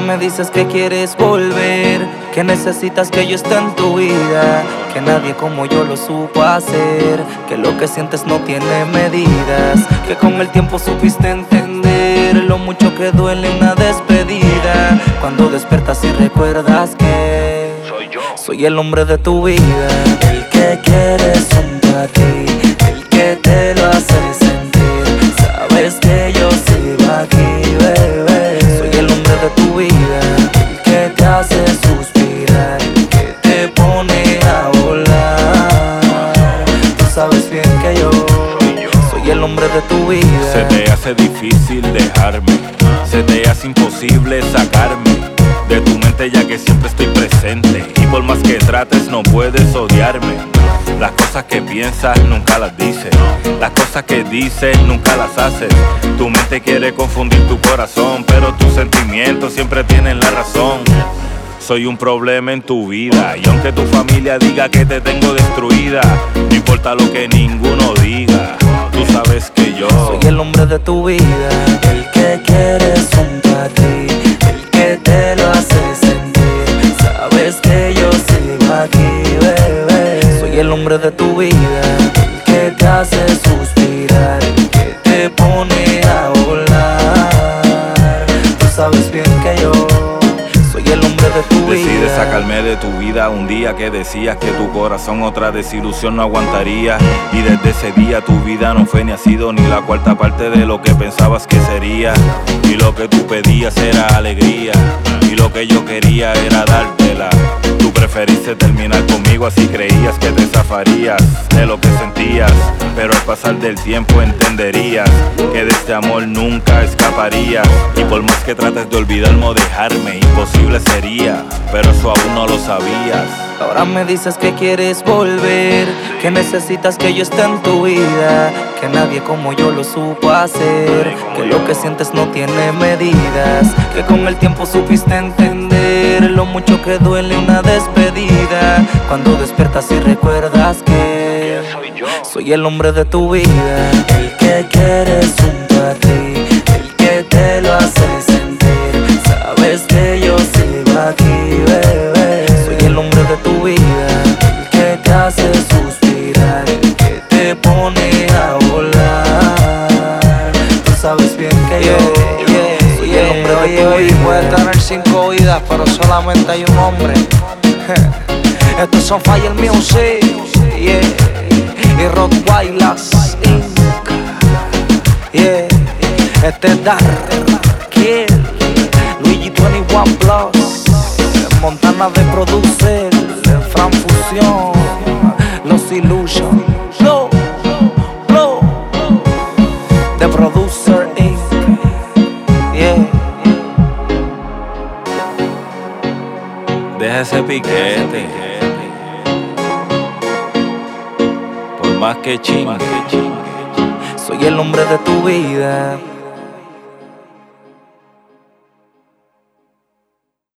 me dices que quieres volver, que necesitas que yo esté en tu vida, que nadie como yo lo supo hacer, que lo que sientes no tiene medidas, que con el tiempo supiste entender lo mucho que duele una despedida, cuando despertas y recuerdas que soy el hombre de tu vida, el que quieres junto a ti, el que te lo hace sentir, sabes que yo sigo aquí, bebé, soy el hombre de tu vida, el que te hace suspirar, que te pone a volar, tú sabes bien que yo soy el hombre de tu vida. Se te hace difícil dejarme, se te hace imposible sacarme de tu mente, ya que siempre estoy presente, y por más que trates no puedes odiarme. Las cosas que piensas nunca las dices, las cosas que dices nunca las haces. Tu mente quiere confundir tu corazón, pero tus sentimientos siempre tienen la razón. Soy un problema en tu vida, y aunque tu familia diga que te tengo destruida, no importa lo que ninguno diga, tú sabes que yo soy el hombre de tu vida, el que quieres junto a ti, el que te lo hace sentir, sabes que yo sigo aquí, bebé, soy el hombre de tu vida, el que te hace suspirar, que te pone a volar, tú sabes bien que yo soy el hombre de tu vida. Decides sacarme de tu vida un día que decías que tu corazón otra desilusión no aguantaría, y desde ese día tu vida no fue ni ha sido ni la cuarta parte de lo que pensabas que sería, y lo que tú pedías era alegría, y lo que yo quería era dártela. Tú preferiste terminar conmigo, así creías que te zafarías de lo que sentías, pero al pasar del tiempo entenderías que de este amor nunca escaparías, y por más que trates de olvidarme o dejarme, imposible sería, pero eso aún no lo sabías. Ahora me dices que quieres volver, que necesitas que yo esté en tu vida, que nadie como yo lo supo hacer, que lo que sientes no tiene medidas, que con el tiempo supiste entender lo mucho que duele una despedida, cuando despiertas y recuerdas que soy el hombre de tu vida, el que quieres junto a ti, el que te lo hace sentir, sabes que yo sigo aquí, bebé, soy el hombre de tu vida, el que te hace suspirar, el que te pone a volar, tú sabes bien que yo soy el hombre de tu vida. Puedes tener 5 vidas, pero solamente hay un hombre. Estos son Fire Music, yeah, y Rottweilers Inc. Yeah, este es Dar Kill, Luigi 21 Plus, Montana de Producer, Fran Fusion, Los Illusion, Blow, The Producer Inc. Yeah. Deja ese piquete, por más que chingue, Soy el hombre de tu vida.